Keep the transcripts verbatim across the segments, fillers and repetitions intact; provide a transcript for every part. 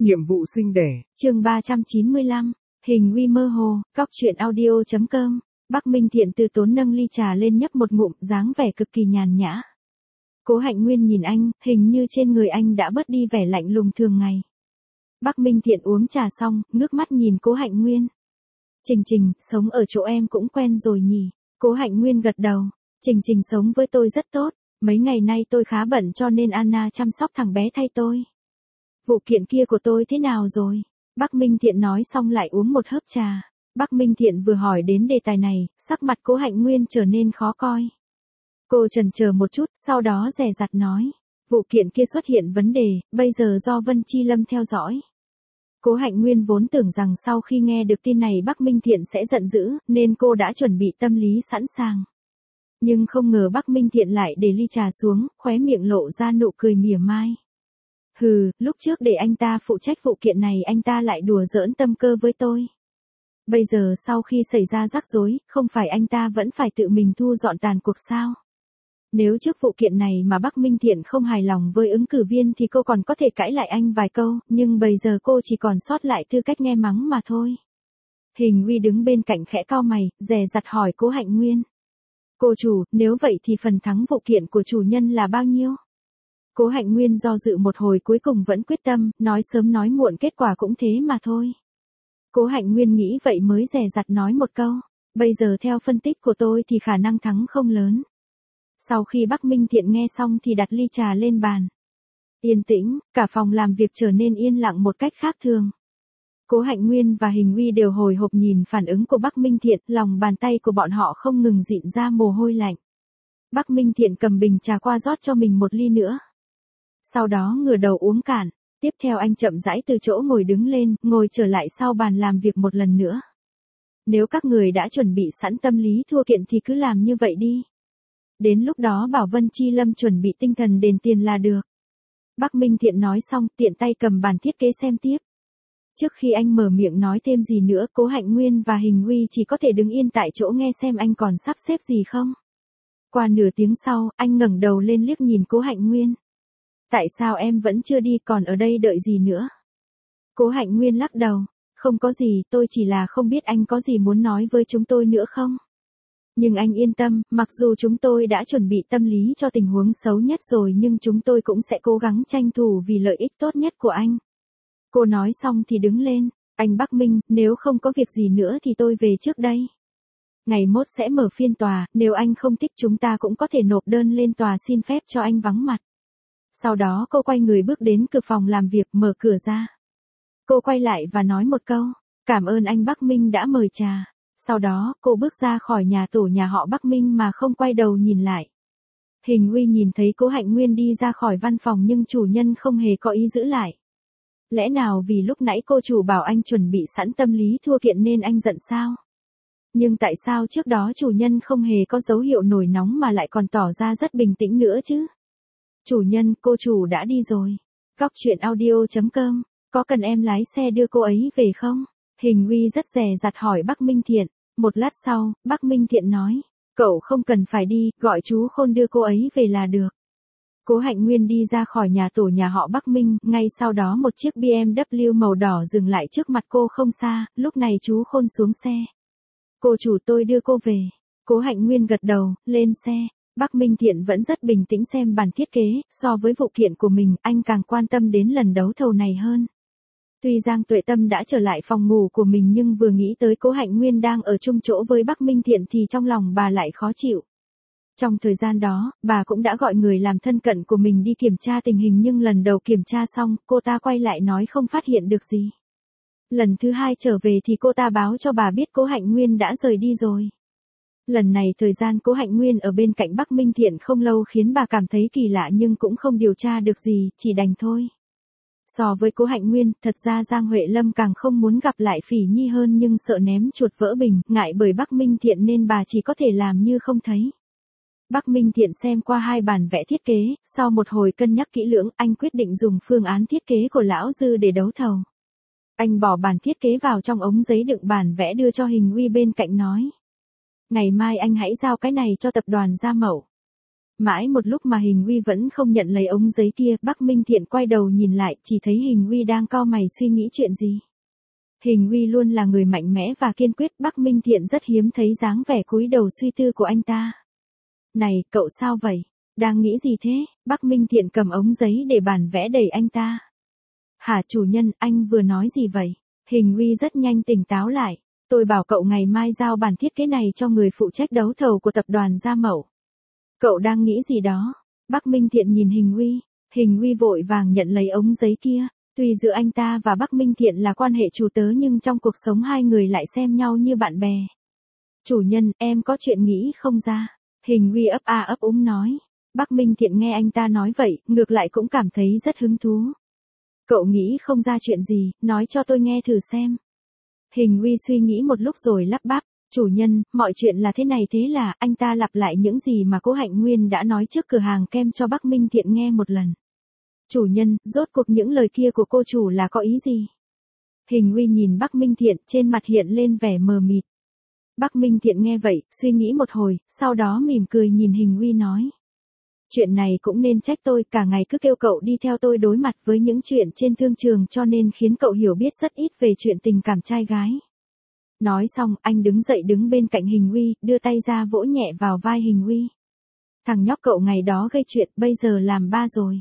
Nhiệm vụ sinh đẻ. Chương ba trăm chín mươi lăm, hình uy mơ hồ, cóc truyện audio chấm com. Bắc Minh Thiện từ tốn nâng ly trà lên nhấp một ngụm, dáng vẻ cực kỳ nhàn nhã. Cố Hạnh Nguyên nhìn anh, hình như trên người anh đã bớt đi vẻ lạnh lùng thường ngày. Bắc Minh Thiện uống trà xong, ngước mắt nhìn Cố Hạnh Nguyên. Trình Trình, sống ở chỗ em cũng quen rồi nhỉ? Cố Hạnh Nguyên gật đầu. Trình Trình sống với tôi rất tốt, mấy ngày nay tôi khá bận cho nên Anna chăm sóc thằng bé thay tôi. Vụ kiện kia của tôi thế nào rồi? Bắc Minh Thiện nói xong lại uống một hớp trà. Bắc Minh Thiện vừa hỏi đến đề tài này, sắc mặt Cố Hạnh Nguyên trở nên khó coi. Cô chần chờ một chút, sau đó dè dặt nói. Vụ kiện kia xuất hiện vấn đề, bây giờ do Vân Chi Lâm theo dõi. Cố Hạnh Nguyên vốn tưởng rằng sau khi nghe được tin này Bắc Minh Thiện sẽ giận dữ, nên cô đã chuẩn bị tâm lý sẵn sàng. Nhưng không ngờ Bắc Minh Thiện lại để ly trà xuống, khóe miệng lộ ra nụ cười mỉa mai. Hừ, lúc trước để anh ta phụ trách vụ kiện này anh ta lại đùa giỡn tâm cơ với tôi. Bây giờ sau khi xảy ra rắc rối, không phải anh ta vẫn phải tự mình thu dọn tàn cuộc sao? Nếu trước vụ kiện này mà Bắc Minh Thiện không hài lòng với ứng cử viên thì cô còn có thể cãi lại anh vài câu, nhưng bây giờ cô chỉ còn sót lại tư cách nghe mắng mà thôi. Hình uy đứng bên cạnh khẽ cau mày, dè dặt hỏi Cố Hạnh Nguyên. Cô chủ, nếu vậy thì phần thắng vụ kiện của chủ nhân là bao nhiêu? Cố Hạnh Nguyên do dự một hồi cuối cùng vẫn quyết tâm, nói sớm nói muộn kết quả cũng thế mà thôi. Cố Hạnh Nguyên nghĩ vậy mới dè dặt nói một câu. Bây giờ theo phân tích của tôi thì khả năng thắng không lớn. Sau khi Bắc Minh Thiện nghe xong thì đặt ly trà lên bàn. Yên tĩnh, cả phòng làm việc trở nên yên lặng một cách khác thường. Cố Hạnh Nguyên và Hình Uy đều hồi hộp nhìn phản ứng của Bắc Minh Thiện, lòng bàn tay của bọn họ không ngừng dịn ra mồ hôi lạnh. Bắc Minh Thiện cầm bình trà qua rót cho mình một ly nữa. Sau đó ngửa đầu uống cạn, tiếp theo anh chậm rãi từ chỗ ngồi đứng lên, ngồi trở lại sau bàn làm việc một lần nữa. Nếu các người đã chuẩn bị sẵn tâm lý thua kiện thì cứ làm như vậy đi. Đến lúc đó bảo Vân Chi Lâm chuẩn bị tinh thần đền tiền là được. Bắc Minh Thiện nói xong, tiện tay cầm bản thiết kế xem tiếp. Trước khi anh mở miệng nói thêm gì nữa, Cố Hạnh Nguyên và Hình Uy chỉ có thể đứng yên tại chỗ nghe xem anh còn sắp xếp gì không. Qua nửa tiếng sau, anh ngẩng đầu lên liếc nhìn Cố Hạnh Nguyên. Tại sao em vẫn chưa đi, còn ở đây đợi gì nữa? Cố Hạnh Nguyên lắc đầu. Không có gì, tôi chỉ là không biết anh có gì muốn nói với chúng tôi nữa không? Nhưng anh yên tâm, mặc dù chúng tôi đã chuẩn bị tâm lý cho tình huống xấu nhất rồi nhưng chúng tôi cũng sẽ cố gắng tranh thủ vì lợi ích tốt nhất của anh. Cô nói xong thì đứng lên. Anh Bắc Minh, nếu không có việc gì nữa thì tôi về trước đây. Ngày mốt sẽ mở phiên tòa, nếu anh không thích chúng ta cũng có thể nộp đơn lên tòa xin phép cho anh vắng mặt. Sau đó cô quay người bước đến cửa phòng làm việc, mở cửa ra. Cô quay lại và nói một câu, cảm ơn anh Bắc Minh đã mời trà. Sau đó, cô bước ra khỏi nhà tổ nhà họ Bắc Minh mà không quay đầu nhìn lại. Hình Uy nhìn thấy Cố Hạnh Nguyên đi ra khỏi văn phòng nhưng chủ nhân không hề có ý giữ lại. Lẽ nào vì lúc nãy cô chủ bảo anh chuẩn bị sẵn tâm lý thua kiện nên anh giận sao? Nhưng tại sao trước đó chủ nhân không hề có dấu hiệu nổi nóng mà lại còn tỏ ra rất bình tĩnh nữa chứ? Chủ nhân, cô chủ đã đi rồi. Cóc truyện audio chấm com, có cần em lái xe đưa cô ấy về không? Hình Uy rất dè dặt hỏi Bắc Minh Thiện. Một lát sau, Bắc Minh Thiện nói, cậu không cần phải đi, gọi chú Khôn đưa cô ấy về là được. Cố Hạnh Nguyên đi ra khỏi nhà tổ nhà họ Bắc Minh, ngay sau đó một chiếc bê em vê màu đỏ dừng lại trước mặt cô không xa, lúc này chú Khôn xuống xe. Cô chủ, tôi đưa cô về. Cố Hạnh Nguyên gật đầu, lên xe. Bắc Minh Thiện vẫn rất bình tĩnh xem bản thiết kế, so với vụ kiện của mình, anh càng quan tâm đến lần đấu thầu này hơn. Tuy Giang Tuệ Tâm đã trở lại phòng ngủ của mình nhưng vừa nghĩ tới Cố Hạnh Nguyên đang ở chung chỗ với Bắc Minh Thiện thì trong lòng bà lại khó chịu. Trong thời gian đó, bà cũng đã gọi người làm thân cận của mình đi kiểm tra tình hình nhưng lần đầu kiểm tra xong, cô ta quay lại nói không phát hiện được gì. Lần thứ hai trở về thì cô ta báo cho bà biết Cố Hạnh Nguyên đã rời đi rồi. Lần này thời gian Cố Hạnh Nguyên ở bên cạnh Bắc Minh Thiện không lâu khiến bà cảm thấy kỳ lạ nhưng cũng không điều tra được gì, chỉ đành thôi. So với Cố Hạnh Nguyên, thật ra Giang Huệ Lâm càng không muốn gặp lại Phỉ Nhi hơn nhưng sợ ném chuột vỡ bình, ngại bởi Bắc Minh Thiện nên bà chỉ có thể làm như không thấy. Bắc Minh Thiện xem qua hai bản vẽ thiết kế, sau một hồi cân nhắc kỹ lưỡng, anh quyết định dùng phương án thiết kế của Lão Dư để đấu thầu. Anh bỏ bản thiết kế vào trong ống giấy đựng bản vẽ đưa cho Hình Uy bên cạnh nói. Ngày mai anh hãy giao cái này cho tập đoàn Gia Mậu. Mãi một lúc mà Hình Uy vẫn không nhận lấy ống giấy kia, Bắc Minh Thiện quay đầu nhìn lại, chỉ thấy Hình Uy đang cau mày suy nghĩ chuyện gì. Hình Uy luôn là người mạnh mẽ và kiên quyết, Bắc Minh Thiện rất hiếm thấy dáng vẻ cúi đầu suy tư của anh ta. Này, cậu sao vậy? Đang nghĩ gì thế? Bắc Minh Thiện cầm ống giấy để bản vẽ đẩy anh ta. Hả chủ nhân, anh vừa nói gì vậy? Hình Uy rất nhanh tỉnh táo lại. Tôi bảo cậu ngày mai giao bản thiết kế này cho người phụ trách đấu thầu của tập đoàn Gia Mậu. Cậu đang nghĩ gì đó? Bắc Minh Thiện nhìn Hình Uy. Hình Uy vội vàng nhận lấy ống giấy kia. Tuy giữa anh ta và Bắc Minh Thiện là quan hệ chủ tớ nhưng trong cuộc sống hai người lại xem nhau như bạn bè. Chủ nhân, em có chuyện nghĩ không ra. Hình Uy ấp a ấp úng nói. Bắc Minh Thiện nghe anh ta nói vậy, ngược lại cũng cảm thấy rất hứng thú. Cậu nghĩ không ra chuyện gì, nói cho tôi nghe thử xem. Hình Uy suy nghĩ một lúc rồi lắp bắp. Chủ nhân, mọi chuyện là thế này thế là, anh ta lặp lại những gì mà Cố Hạnh Nguyên đã nói trước cửa hàng kem cho Bắc Minh Thiện nghe một lần. Chủ nhân, rốt cuộc những lời kia của cô chủ là có ý gì? Hình Uy nhìn Bắc Minh Thiện, trên mặt hiện lên vẻ mờ mịt. Bắc Minh Thiện nghe vậy, suy nghĩ một hồi, sau đó mỉm cười nhìn Hình Uy nói. Chuyện này cũng nên trách tôi, cả ngày cứ kêu cậu đi theo tôi đối mặt với những chuyện trên thương trường cho nên khiến cậu hiểu biết rất ít về chuyện tình cảm trai gái. Nói xong, anh đứng dậy đứng bên cạnh Hình Uy, đưa tay ra vỗ nhẹ vào vai Hình Uy. Thằng nhóc cậu ngày đó gây chuyện, bây giờ làm ba rồi.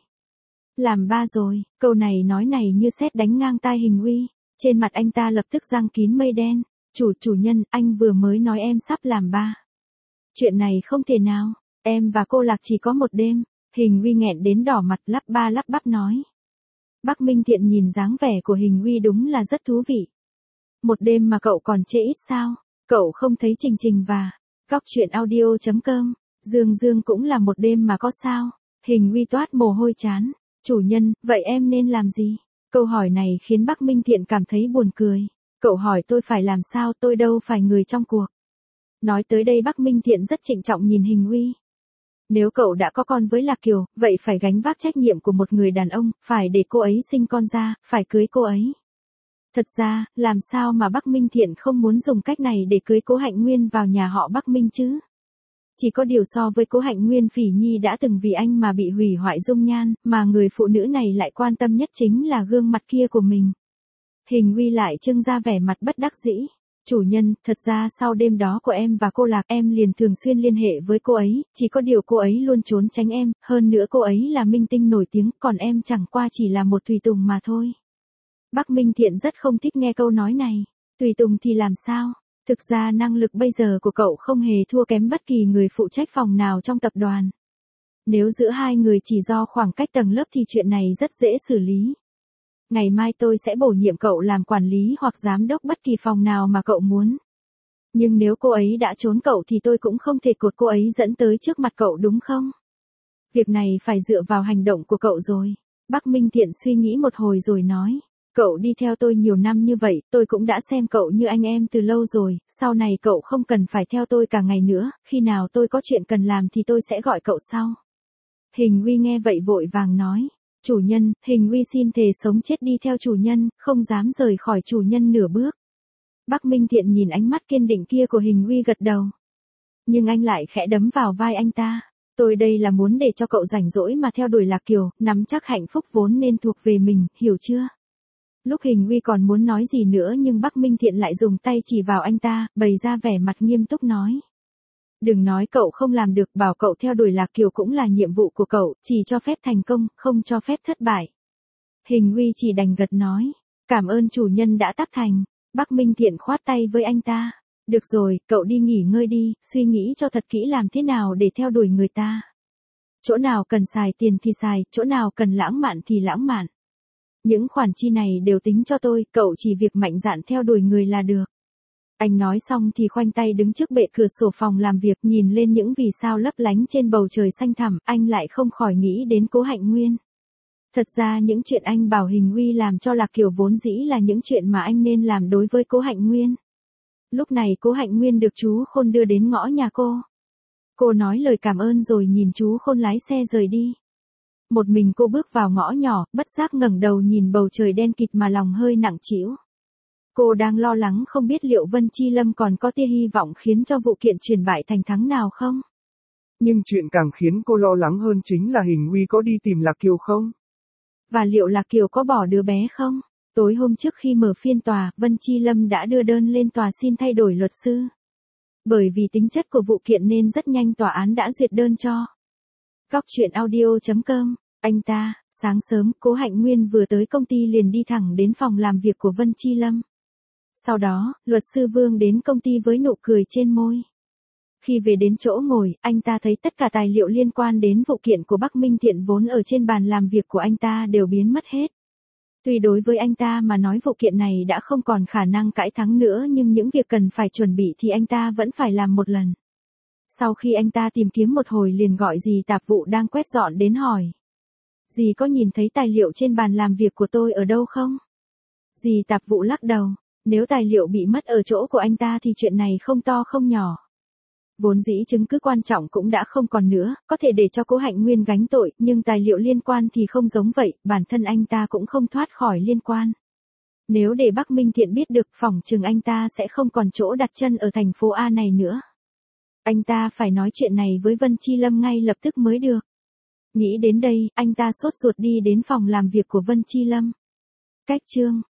Làm ba rồi, câu này nói này như sét đánh ngang tai Hình Uy. Trên mặt anh ta lập tức giăng kín mây đen. Chủ, chủ nhân, anh vừa mới nói em sắp làm ba. Chuyện này không thể nào, em và cô Lạc chỉ có một đêm. Hình Uy nghẹn đến đỏ mặt lắp ba lắp bắp nói. Bắc Minh Thiện nhìn dáng vẻ của Hình Uy đúng là rất thú vị. Một đêm mà cậu còn chê ít sao? Cậu không thấy Trình Trình và Góc Chuyện Audio chấm com, Dương Dương cũng là một đêm mà có sao? Hình Uy toát mồ hôi chán. Chủ nhân, vậy em nên làm gì? Câu hỏi này khiến Bắc Minh Thiện cảm thấy buồn cười. Cậu hỏi tôi phải làm sao, tôi đâu phải người trong cuộc. Nói tới đây Bắc Minh Thiện rất trịnh trọng nhìn Hình Uy. Nếu cậu đã có con với Lạc Kiều, vậy phải gánh vác trách nhiệm của một người đàn ông, phải để cô ấy sinh con ra, phải cưới cô ấy. Thật ra, làm sao mà Bắc Minh Thiện không muốn dùng cách này để cưới Cố Hạnh Nguyên vào nhà họ Bắc Minh chứ? Chỉ có điều so với Cố Hạnh Nguyên, Phỉ Nhi đã từng vì anh mà bị hủy hoại dung nhan, mà người phụ nữ này lại quan tâm nhất chính là gương mặt kia của mình. Hình Uy lại trưng ra vẻ mặt bất đắc dĩ. Chủ nhân, thật ra sau đêm đó của em và cô Lạc em liền thường xuyên liên hệ với cô ấy, chỉ có điều cô ấy luôn trốn tránh em, hơn nữa cô ấy là minh tinh nổi tiếng, còn em chẳng qua chỉ là một tùy tùng mà thôi. Bắc Minh Thiện rất không thích nghe câu nói này. Tùy tùng thì làm sao? Thực ra năng lực bây giờ của cậu không hề thua kém bất kỳ người phụ trách phòng nào trong tập đoàn. Nếu giữa hai người chỉ do khoảng cách tầng lớp thì chuyện này rất dễ xử lý. Ngày mai tôi sẽ bổ nhiệm cậu làm quản lý hoặc giám đốc bất kỳ phòng nào mà cậu muốn. Nhưng nếu cô ấy đã trốn cậu thì tôi cũng không thể cột cô ấy dẫn tới trước mặt cậu đúng không? Việc này phải dựa vào hành động của cậu rồi. Bắc Minh Thiện suy nghĩ một hồi rồi nói. Cậu đi theo tôi nhiều năm như vậy, tôi cũng đã xem cậu như anh em từ lâu rồi, sau này cậu không cần phải theo tôi cả ngày nữa, khi nào tôi có chuyện cần làm thì tôi sẽ gọi cậu sau. Hình Uy nghe vậy vội vàng nói. Chủ nhân, Hình Uy xin thề sống chết đi theo chủ nhân, không dám rời khỏi chủ nhân nửa bước. Bắc Minh Thiện nhìn ánh mắt kiên định kia của Hình Uy gật đầu. Nhưng anh lại khẽ đấm vào vai anh ta. Tôi đây là muốn để cho cậu rảnh rỗi mà theo đuổi Lạc Kiều, nắm chắc hạnh phúc vốn nên thuộc về mình, hiểu chưa? Lúc Hình Uy còn muốn nói gì nữa nhưng Bắc Minh Thiện lại dùng tay chỉ vào anh ta, bày ra vẻ mặt nghiêm túc nói. Đừng nói cậu không làm được, bảo cậu theo đuổi Lạc Kiều cũng là nhiệm vụ của cậu, chỉ cho phép thành công, không cho phép thất bại. Hình Uy chỉ đành gật nói. Cảm ơn chủ nhân đã tác thành. Bắc Minh Thiện khoát tay với anh ta. Được rồi, cậu đi nghỉ ngơi đi, suy nghĩ cho thật kỹ làm thế nào để theo đuổi người ta. Chỗ nào cần xài tiền thì xài, chỗ nào cần lãng mạn thì lãng mạn. Những khoản chi này đều tính cho tôi, cậu chỉ việc mạnh dạn theo đuổi người là được. Anh nói xong thì khoanh tay đứng trước bệ cửa sổ phòng làm việc nhìn lên những vì sao lấp lánh trên bầu trời xanh thẳm, anh lại không khỏi nghĩ đến Cố Hạnh Nguyên. Thật ra những chuyện anh bảo Hình Uy làm cho Lạc Kiều vốn dĩ là những chuyện mà anh nên làm đối với Cố Hạnh Nguyên. Lúc này Cố Hạnh Nguyên được chú Khôn đưa đến ngõ nhà cô. Cô nói lời cảm ơn rồi nhìn chú Khôn lái xe rời đi. Một mình cô bước vào ngõ nhỏ, bất giác ngẩng đầu nhìn bầu trời đen kịt mà lòng hơi nặng trĩu. Cô đang lo lắng không biết liệu Vân Chi Lâm còn có tia hy vọng khiến cho vụ kiện chuyển bại thành thắng nào không. Nhưng chuyện càng khiến cô lo lắng hơn chính là Hình Uy có đi tìm Lạc Kiều không? Và liệu Lạc Kiều có bỏ đứa bé không? Tối hôm trước khi mở phiên tòa, Vân Chi Lâm đã đưa đơn lên tòa xin thay đổi luật sư. Bởi vì tính chất của vụ kiện nên rất nhanh tòa án đã duyệt đơn cho. Góc truyện audio chấm com, anh ta, sáng sớm, Cố Hạnh Nguyên vừa tới công ty liền đi thẳng đến phòng làm việc của Vân Chi Lâm. Sau đó, luật sư Vương đến công ty với nụ cười trên môi. Khi về đến chỗ ngồi, anh ta thấy tất cả tài liệu liên quan đến vụ kiện của Bắc Minh Thiện vốn ở trên bàn làm việc của anh ta đều biến mất hết. Tuy đối với anh ta mà nói vụ kiện này đã không còn khả năng cãi thắng nữa nhưng những việc cần phải chuẩn bị thì anh ta vẫn phải làm một lần. Sau khi anh ta tìm kiếm một hồi liền gọi dì tạp vụ đang quét dọn đến hỏi. Dì có nhìn thấy tài liệu trên bàn làm việc của tôi ở đâu không? Dì tạp vụ lắc đầu, nếu tài liệu bị mất ở chỗ của anh ta thì chuyện này không to không nhỏ. Vốn dĩ chứng cứ quan trọng cũng đã không còn nữa, có thể để cho Cố Hạnh Nguyên gánh tội, nhưng tài liệu liên quan thì không giống vậy, bản thân anh ta cũng không thoát khỏi liên quan. Nếu để Bắc Minh Thiện biết được, phỏng chừng anh ta sẽ không còn chỗ đặt chân ở thành phố A này nữa. Anh ta phải nói chuyện này với Vân Chi Lâm ngay lập tức mới được. Nghĩ đến đây, anh ta sốt ruột đi đến phòng làm việc của Vân Chi Lâm. Cách chương